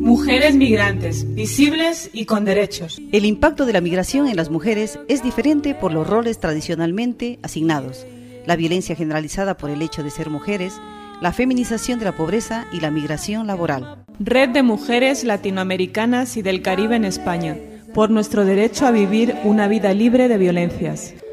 Mujeres migrantes, visibles y con derechos. El impacto de la migración en las mujeres es diferente por los roles tradicionalmente asignados, la violencia generalizada por el hecho de ser mujeres, la feminización de la pobreza y la migración laboral. Red de Mujeres Latinoamericanas y del Caribe en España, por nuestro derecho a vivir una vida libre de violencias.